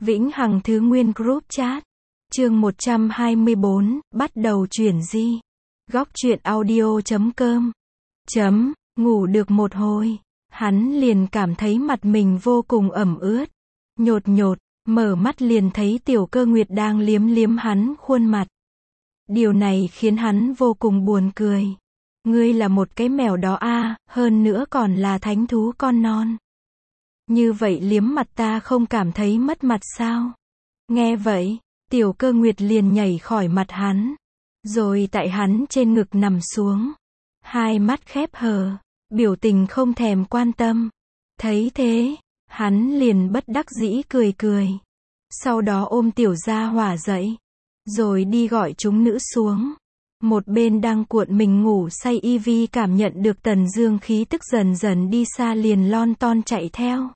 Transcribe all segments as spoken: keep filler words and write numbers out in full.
Vĩnh Hằng Thứ Nguyên Group Chat. Chương một trăm hai mươi bốn, bắt đầu chuyển di. Góc truyện audio chấm com. Chấm, ngủ được một hồi, hắn liền cảm thấy mặt mình vô cùng ẩm ướt. Nhột nhột, mở mắt liền thấy Tiểu Cơ Nguyệt đang liếm liếm hắn khuôn mặt. Điều này khiến hắn vô cùng buồn cười. Ngươi là một cái mèo đó a, hơn nữa còn là thánh thú con non. Như vậy liếm mặt ta không cảm thấy mất mặt sao? Nghe vậy, Tiểu Cơ Nguyệt liền nhảy khỏi mặt hắn, rồi tại hắn trên ngực nằm xuống, hai mắt khép hờ, biểu tình không thèm quan tâm. Thấy thế, hắn liền bất đắc dĩ cười cười. Sau đó ôm Tiểu Gia Hỏa dậy, rồi đi gọi chúng nữ xuống. Một bên đang cuộn mình ngủ say Ivy cảm nhận được Tần Dương khí tức dần dần đi xa liền lon ton chạy theo.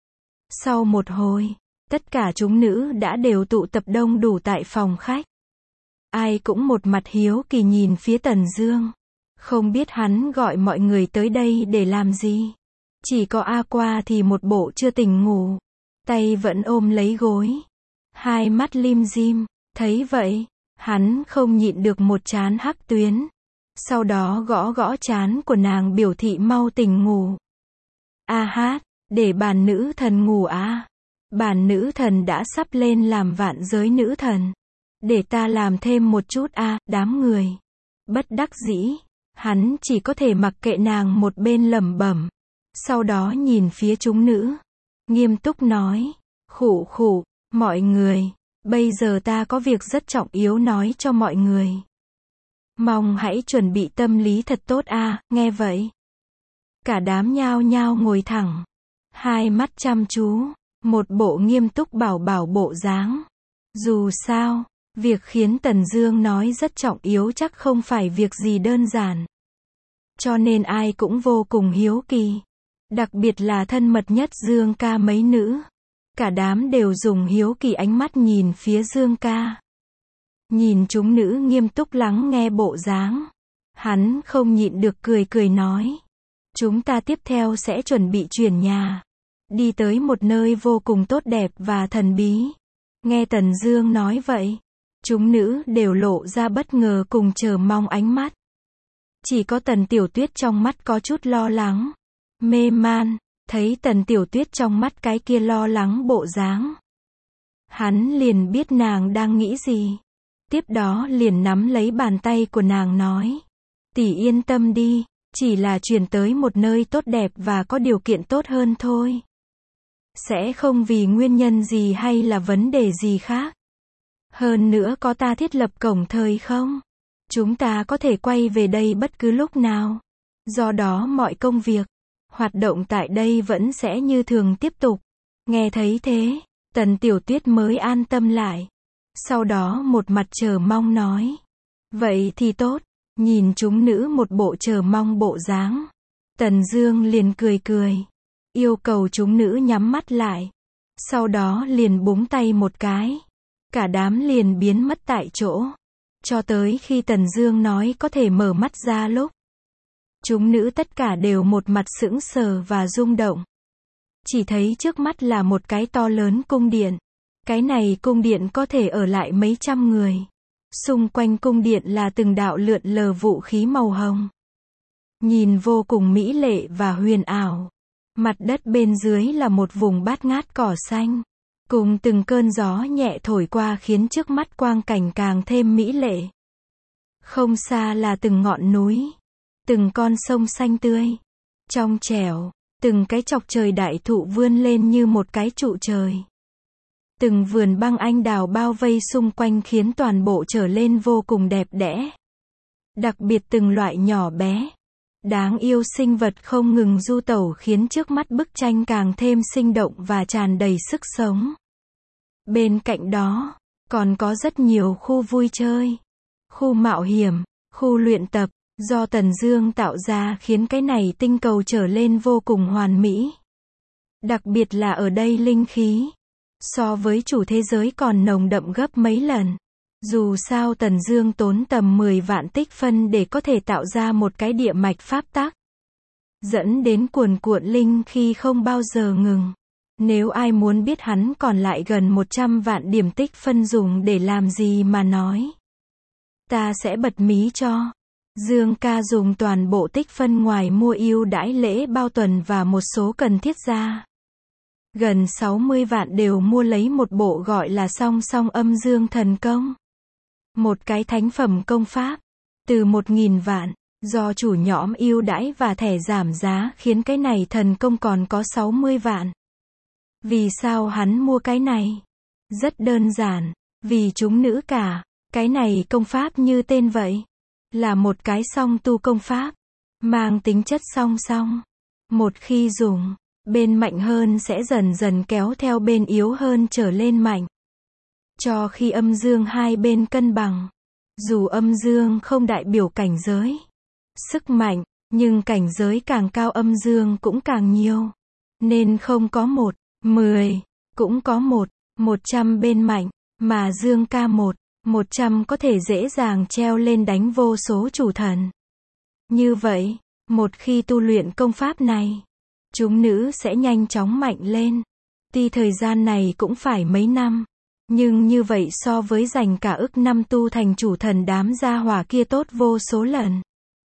Sau một hồi, tất cả chúng nữ đã đều tụ tập đông đủ tại phòng khách. Ai cũng một mặt hiếu kỳ nhìn phía Tần Dương. Không biết hắn gọi mọi người tới đây để làm gì. Chỉ có A Qua thì một bộ chưa tỉnh ngủ, tay vẫn ôm lấy gối, hai mắt lim dim. Thấy vậy, hắn không nhịn được một trán hắc tuyến. Sau đó gõ gõ trán của nàng biểu thị mau tỉnh ngủ. A hát, để bản nữ thần ngủ à? Bản nữ thần đã sắp lên làm vạn giới nữ thần. Để ta làm thêm một chút a, à, đám người. Bất đắc dĩ, hắn chỉ có thể mặc kệ nàng một bên lẩm bẩm. Sau đó nhìn phía chúng nữ, nghiêm túc nói, khụ khụ, mọi người, bây giờ ta có việc rất trọng yếu nói cho mọi người. Mong hãy chuẩn bị tâm lý thật tốt a, à, nghe vậy. Cả đám nhao nhao ngồi thẳng, hai mắt chăm chú, một bộ nghiêm túc bảo bảo bộ dáng. Dù sao, việc khiến Tần Dương nói rất trọng yếu chắc không phải việc gì đơn giản. Cho nên ai cũng vô cùng hiếu kỳ. Đặc biệt là thân mật nhất Dương ca mấy nữ. Cả đám đều dùng hiếu kỳ ánh mắt nhìn phía Dương ca. Nhìn chúng nữ nghiêm túc lắng nghe bộ dáng, hắn không nhịn được cười cười nói. Chúng ta tiếp theo sẽ chuẩn bị chuyển nhà. Đi tới một nơi vô cùng tốt đẹp và thần bí. Nghe Tần Dương nói vậy, chúng nữ đều lộ ra bất ngờ cùng chờ mong ánh mắt. Chỉ có Tần Tiểu Tuyết trong mắt có chút lo lắng, mê man. Thấy Tần Tiểu Tuyết trong mắt cái kia lo lắng bộ dáng, hắn liền biết nàng đang nghĩ gì. Tiếp đó liền nắm lấy bàn tay của nàng nói, tỷ yên tâm đi, chỉ là chuyển tới một nơi tốt đẹp và có điều kiện tốt hơn thôi. Sẽ không vì nguyên nhân gì hay là vấn đề gì khác. Hơn nữa có ta thiết lập cổng thời không, chúng ta có thể quay về đây bất cứ lúc nào. Do đó mọi công việc, hoạt động tại đây vẫn sẽ như thường tiếp tục. Nghe thấy thế, Tần Tiểu Tuyết mới an tâm lại. Sau đó một mặt chờ mong nói, vậy thì tốt. Nhìn chúng nữ một bộ chờ mong bộ dáng, Tần Dương liền cười cười, yêu cầu chúng nữ nhắm mắt lại. Sau đó liền búng tay một cái, cả đám liền biến mất tại chỗ. Cho tới khi Tần Dương nói có thể mở mắt ra lúc, chúng nữ tất cả đều một mặt sững sờ và rung động. Chỉ thấy trước mắt là một cái to lớn cung điện. Cái này cung điện có thể ở lại mấy trăm người. Xung quanh cung điện là từng đạo lượn lờ vũ khí màu hồng. Nhìn vô cùng mỹ lệ và huyền ảo. Mặt đất bên dưới là một vùng bát ngát cỏ xanh. Cùng từng cơn gió nhẹ thổi qua khiến trước mắt quang cảnh càng thêm mỹ lệ. Không xa là từng ngọn núi. Từng con sông xanh tươi, trong trẻo, từng cái chọc trời đại thụ vươn lên như một cái trụ trời. Từng vườn băng anh đào bao vây xung quanh khiến toàn bộ trở lên vô cùng đẹp đẽ. Đặc biệt từng loại nhỏ bé, đáng yêu sinh vật không ngừng du tẩu khiến trước mắt bức tranh càng thêm sinh động và tràn đầy sức sống. Bên cạnh đó, còn có rất nhiều khu vui chơi, khu mạo hiểm, khu luyện tập. Do Tần Dương tạo ra khiến cái này tinh cầu trở lên vô cùng hoàn mỹ. Đặc biệt là ở đây linh khí, so với chủ thế giới còn nồng đậm gấp mấy lần. Dù sao Tần Dương tốn tầm mười vạn tích phân để có thể tạo ra một cái địa mạch pháp tắc, dẫn đến cuồn cuộn linh khí không bao giờ ngừng. Nếu ai muốn biết hắn còn lại gần một trăm vạn điểm tích phân dùng để làm gì mà nói. Ta sẽ bật mí cho. Dương ca dùng toàn bộ tích phân ngoài mua ưu đãi lễ bao tuần và một số cần thiết ra. Gần sáu mươi vạn đều mua lấy một bộ gọi là song song âm dương thần công. Một cái thánh phẩm công pháp. Từ một nghìn vạn. Do chủ nhóm ưu đãi và thẻ giảm giá khiến cái này thần công còn có sáu mươi vạn. Vì sao hắn mua cái này? Rất đơn giản. Vì chúng nữ cả. Cái này công pháp như tên vậy. Là một cái song tu công pháp. Mang tính chất song song. Một khi dùng, bên mạnh hơn sẽ dần dần kéo theo bên yếu hơn trở lên mạnh. Cho khi âm dương hai bên cân bằng. Dù âm dương không đại biểu cảnh giới. Sức mạnh, nhưng cảnh giới càng cao âm dương cũng càng nhiều. Nên không có một, mười, cũng có một, một trăm bên mạnh, mà dương ca một, một trăm có thể dễ dàng treo lên đánh vô số chủ thần. Như vậy, một khi tu luyện công pháp này, chúng nữ sẽ nhanh chóng mạnh lên. Tuy thời gian này cũng phải mấy năm, nhưng như vậy so với dành cả ức năm tu thành chủ thần đám gia hỏa kia tốt vô số lần.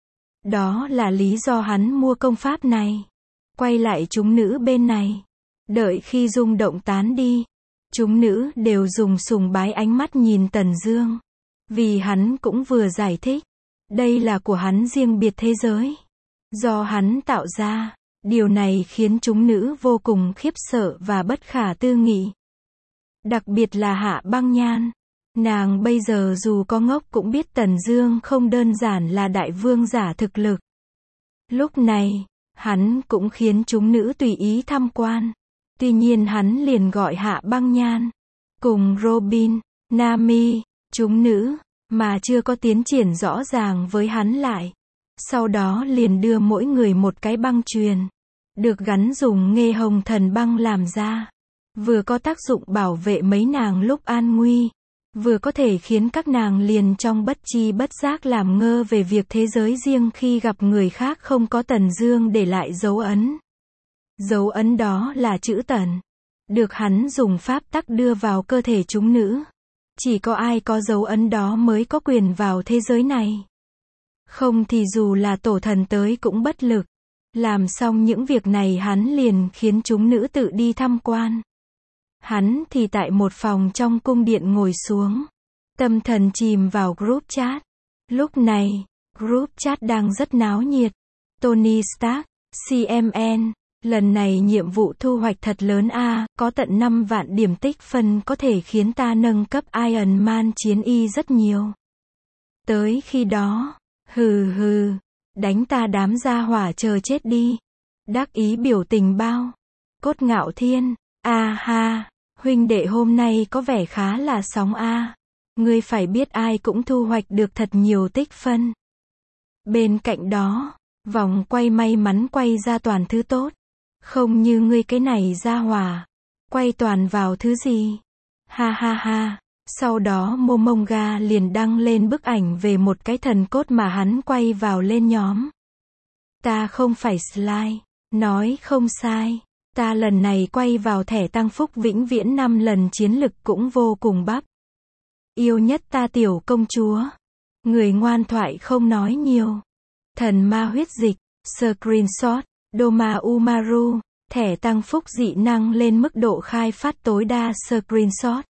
Đó là lý do hắn mua công pháp này. Quay lại chúng nữ bên này. Đợi khi rung động tán đi, chúng nữ đều dùng sùng bái ánh mắt nhìn Tần Dương. Vì hắn cũng vừa giải thích, đây là của hắn riêng biệt thế giới. Do hắn tạo ra, điều này khiến chúng nữ vô cùng khiếp sợ và bất khả tư nghị. Đặc biệt là Hạ Băng Nhan. Nàng bây giờ dù có ngốc cũng biết Tần Dương không đơn giản là đại vương giả thực lực. Lúc này, hắn cũng khiến chúng nữ tùy ý tham quan. Tuy nhiên hắn liền gọi Hạ Băng Nhan, cùng Robin, Nami, chúng nữ, mà chưa có tiến triển rõ ràng với hắn lại. Sau đó liền đưa mỗi người một cái băng chuyền, được gắn dùng nghê hồng thần băng làm ra. Vừa có tác dụng bảo vệ mấy nàng lúc an nguy, vừa có thể khiến các nàng liền trong bất chi bất giác làm ngơ về việc thế giới riêng khi gặp người khác không có Tần Dương để lại dấu ấn. Dấu ấn đó là chữ Tần, được hắn dùng pháp tắc đưa vào cơ thể chúng nữ. Chỉ có ai có dấu ấn đó mới có quyền vào thế giới này. Không thì dù là tổ thần tới cũng bất lực. Làm xong những việc này hắn liền khiến chúng nữ tự đi tham quan. Hắn thì tại một phòng trong cung điện ngồi xuống. Tâm thần chìm vào group chat. Lúc này, group chat đang rất náo nhiệt. Tony Stark, xê em en, lần này nhiệm vụ thu hoạch thật lớn a, có tận năm vạn điểm tích phân có thể khiến ta nâng cấp Iron Man chiến y rất nhiều. Tới khi đó, hừ hừ, đánh ta đám gia hỏa chờ chết đi. Đắc ý biểu tình bao. Cốt Ngạo Thiên, a ha, huynh đệ hôm nay có vẻ khá là sóng a. Ngươi phải biết ai cũng thu hoạch được thật nhiều tích phân. Bên cạnh đó, vòng quay may mắn quay ra toàn thứ tốt. Không như ngươi cái này gia hỏa. Quay toàn vào thứ gì? Ha ha ha. Sau đó Momonga liền đăng lên bức ảnh về một cái thần cốt mà hắn quay vào lên nhóm. Ta không phải slide. Nói không sai. Ta lần này quay vào thẻ tăng phúc vĩnh viễn năm lần chiến lực cũng vô cùng bắp. Yêu nhất ta tiểu công chúa. Người ngoan thoại không nói nhiều. Thần ma huyết dịch. Screenshot. Doma Umaru. Thẻ tăng phúc dị năng lên mức độ khai phát tối đa. Screenshot.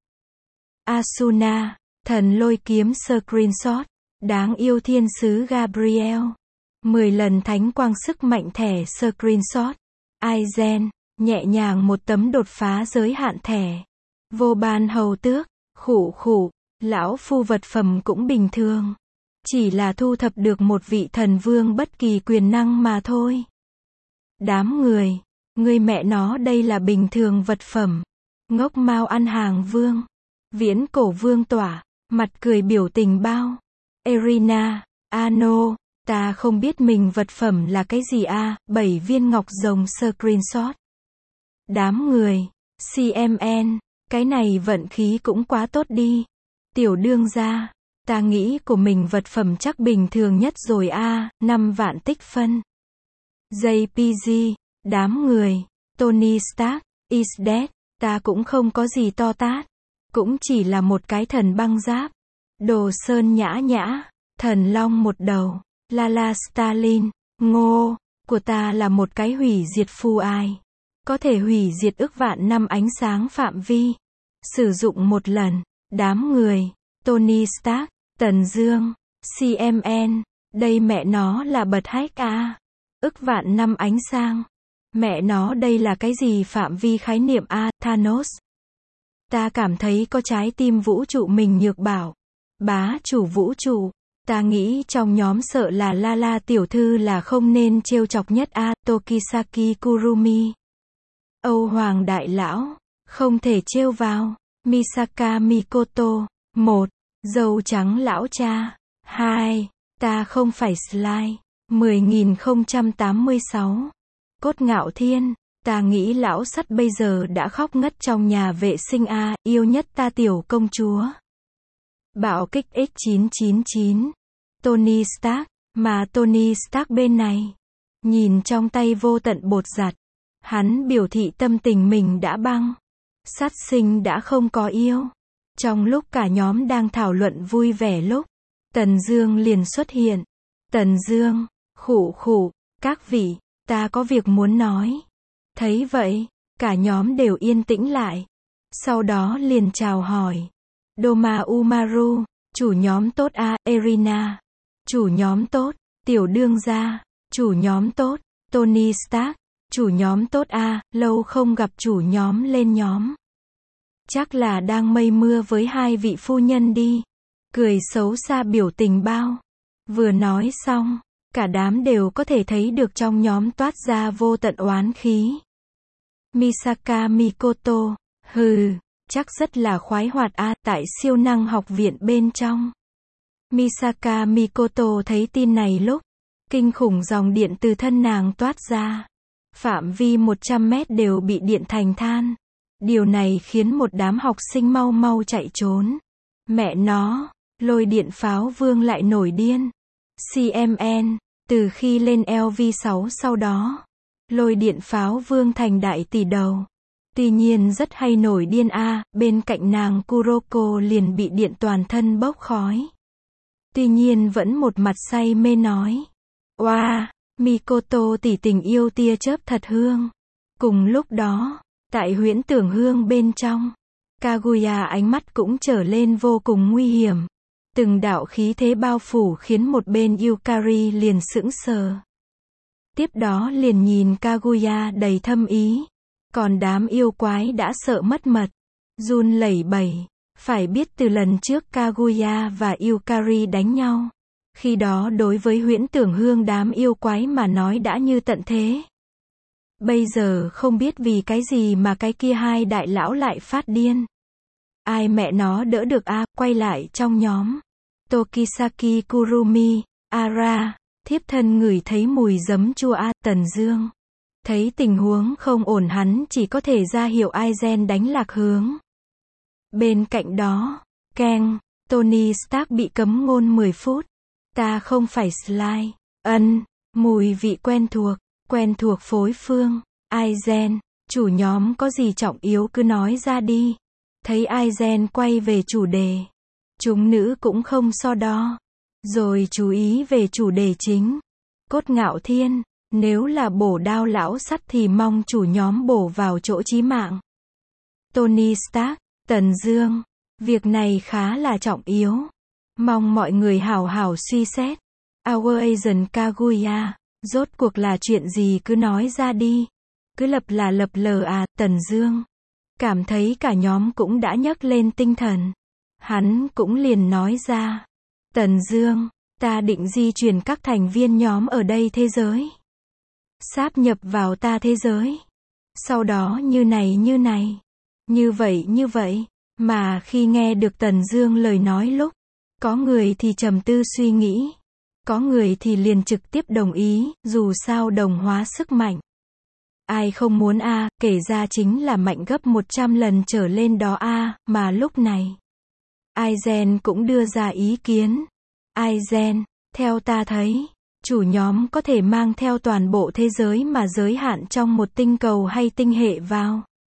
Asuna. Thần lôi kiếm. Screenshot. Đáng yêu thiên sứ Gabriel. mười lần thánh quang sức mạnh thẻ. Screenshot. Aizen. Nhẹ nhàng một tấm đột phá giới hạn thẻ. Vô ban hầu tước. Khủ khủ. Lão phu vật phẩm cũng bình thường. Chỉ là thu thập được một vị thần vương bất kỳ quyền năng mà thôi. Đám người. Người mẹ nó đây là bình thường vật phẩm. Ngốc mau ăn hàng vương. Viễn cổ vương tỏa. Mặt cười biểu tình bao. Erina. Ano. Ta không biết mình vật phẩm là cái gì a. Bảy viên ngọc rồng. Screenshot. Đám người. xê em en. Cái này vận khí cũng quá tốt đi. Tiểu đương gia. Ta nghĩ của mình vật phẩm chắc bình thường nhất rồi a. Năm vạn tích phân. jê pê giê. Đám người. Tony Stark. is that? Ta cũng không có gì to tát. Cũng chỉ là một cái thần băng giáp. Đồ sơn nhã nhã. Thần long một đầu. La la Stalin. Ngô. Của ta là một cái hủy diệt phù ai. Có thể hủy diệt ức vạn năm ánh sáng phạm vi. Sử dụng một lần. Đám người. Tony Stark. Tần Dương. xê em en. Đây mẹ nó là bật hack à. Ức vạn năm ánh sáng. Mẹ nó đây là cái gì phạm vi khái niệm a, Thanos. Ta cảm thấy có trái tim vũ trụ mình nhược bảo. Bá chủ vũ trụ. Ta nghĩ trong nhóm sợ là La La tiểu thư là không nên trêu chọc nhất a, Tokisaki Kurumi. Âu Hoàng đại lão. Không thể trêu vào. Misaka Mikoto. một. Dâu trắng lão cha. hai. Ta không phải slide. mười nghìn không trăm tám mươi sáu. Cốt Ngạo Thiên. Ta nghĩ lão sắt bây giờ đã khóc ngất trong nhà vệ sinh a, yêu nhất ta tiểu công chúa. Bạo kích ích chín chín chín. Tony Stark. Mà Tony Stark bên này. Nhìn trong tay vô tận bột giặt. Hắn biểu thị tâm tình mình đã băng. Sát sinh đã không có yêu. Trong lúc cả nhóm đang thảo luận vui vẻ lúc. Tần Dương liền xuất hiện. Tần Dương. Khụ khụ. Các vị. Ta có việc muốn nói. Thấy vậy. Cả nhóm đều yên tĩnh lại. Sau đó liền chào hỏi. Doma Umaru. Chủ nhóm tốt a, Erina. Chủ nhóm tốt. Tiểu đương gia. Chủ nhóm tốt. Tony Stark. Chủ nhóm tốt a, lâu không gặp chủ nhóm lên nhóm. Chắc là đang mây mưa với hai vị phu nhân đi. Cười xấu xa biểu tình bao. Vừa nói xong, cả đám đều có thể thấy được trong nhóm toát ra vô tận oán khí. Misaka Mikoto. Hừ, chắc rất là khoái hoạt a, tại siêu năng học viện bên trong. Misaka Mikoto thấy tin này lúc, kinh khủng dòng điện từ thân nàng toát ra. Phạm vi một trăm mét đều bị điện thành than. Điều này khiến một đám học sinh mau mau chạy trốn. Mẹ nó, lôi điện pháo vương lại nổi điên. xê em en, từ khi lên L V sáu sau đó, lôi điện pháo vương thành đại tỷ đầu. Tuy nhiên rất hay nổi điên a, bên cạnh nàng Kuroko liền bị điện toàn thân bốc khói. Tuy nhiên vẫn một mặt say mê nói. Oa, wow, Mikoto tỷ tình yêu tia chớp thật hương. Cùng lúc đó, tại huyễn tưởng hương bên trong, Kaguya ánh mắt cũng trở lên vô cùng nguy hiểm. Từng đạo khí thế bao phủ khiến một bên Yukari liền sững sờ. Tiếp đó liền nhìn Kaguya đầy thâm ý. Còn đám yêu quái đã sợ mất mật. Run lẩy bẩy. Phải biết từ lần trước Kaguya và Yukari đánh nhau. Khi đó đối với huyễn tưởng hương đám yêu quái mà nói đã như tận thế. Bây giờ không biết vì cái gì mà cái kia hai đại lão lại phát điên. Ai mẹ nó đỡ được a, quay lại trong nhóm. Tokisaki Kurumi, Ara, thiếp thân ngửi thấy mùi giấm chua a, Tần Dương. Thấy tình huống không ổn hắn chỉ có thể ra hiệu Aizen đánh lạc hướng. Bên cạnh đó, Kang, Tony Stark bị cấm ngôn mười phút. Ta không phải slide. Ân, mùi vị quen thuộc, quen thuộc phối phương. Aizen, chủ nhóm có gì trọng yếu cứ nói ra đi. Thấy Aizen quay về chủ đề. Chúng nữ cũng không so đo. Rồi chú ý về chủ đề chính. Cốt Ngạo Thiên, nếu là bổ đao lão sắt thì mong chủ nhóm bổ vào chỗ chí mạng. Tony Stark, Tần Dương, việc này khá là trọng yếu. Mong mọi người hảo hảo suy xét. Our Asian Kaguya, rốt cuộc là chuyện gì cứ nói ra đi. Cứ lập là lập lờ à, Tần Dương. Cảm thấy cả nhóm cũng đã nhấc lên tinh thần. Hắn cũng liền nói ra. Tần Dương, ta định di chuyển các thành viên nhóm ở đây thế giới. Sáp nhập vào ta thế giới. Sau đó như này như này. Như vậy như vậy. Mà khi nghe được Tần Dương lời nói lúc, có người thì trầm tư suy nghĩ. Có người thì liền trực tiếp đồng ý, dù sao đồng hóa sức mạnh. Ai không muốn a, à, kể ra chính là mạnh gấp một trăm lần trở lên đó a, à, mà lúc này. Aizen cũng đưa ra ý kiến. Aizen, theo ta thấy, chủ nhóm có thể mang theo toàn bộ thế giới mà giới hạn trong một tinh cầu hay tinh hệ vào.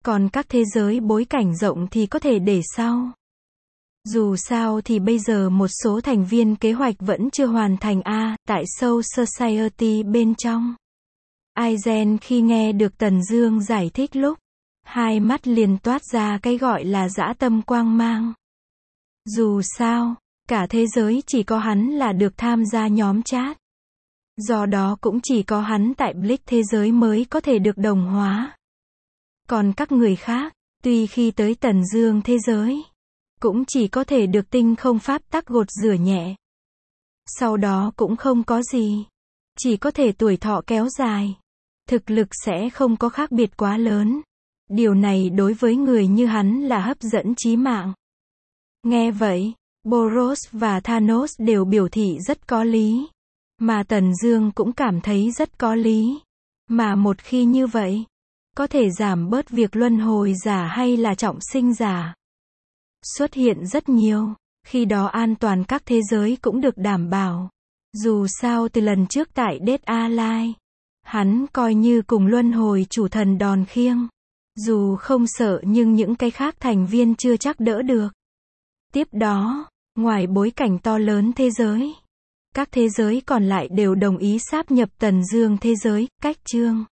Còn các thế giới bối cảnh rộng thì có thể để sau. Dù sao thì bây giờ một số thành viên kế hoạch vẫn chưa hoàn thành a, tại Soul Society bên trong. Aizen khi nghe được Tần Dương giải thích lúc, hai mắt liền toát ra cái gọi là dã tâm quang mang. Dù sao, cả thế giới chỉ có hắn là được tham gia nhóm chat. Do đó cũng chỉ có hắn tại Blitz thế giới mới có thể được đồng hóa. Còn các người khác, tuy khi tới Tần Dương thế giới, cũng chỉ có thể được tinh không pháp tắc gột rửa nhẹ. Sau đó cũng không có gì. Chỉ có thể tuổi thọ kéo dài. Thực lực sẽ không có khác biệt quá lớn. Điều này đối với người như hắn là hấp dẫn chí mạng. Nghe vậy, Boros và Thanos đều biểu thị rất có lý. Mà Tần Dương cũng cảm thấy rất có lý. Mà một khi như vậy, có thể giảm bớt việc luân hồi giả hay là trọng sinh giả xuất hiện rất nhiều. Khi đó an toàn các thế giới cũng được đảm bảo. Dù sao từ lần trước tại Dead Alliance, hắn coi như cùng luân hồi chủ thần đòn khiêng. Dù không sợ nhưng những cái khác thành viên chưa chắc đỡ được. Tiếp đó, ngoài bối cảnh to lớn thế giới, các thế giới còn lại đều đồng ý sáp nhập Tần Dương thế giới, cách chương.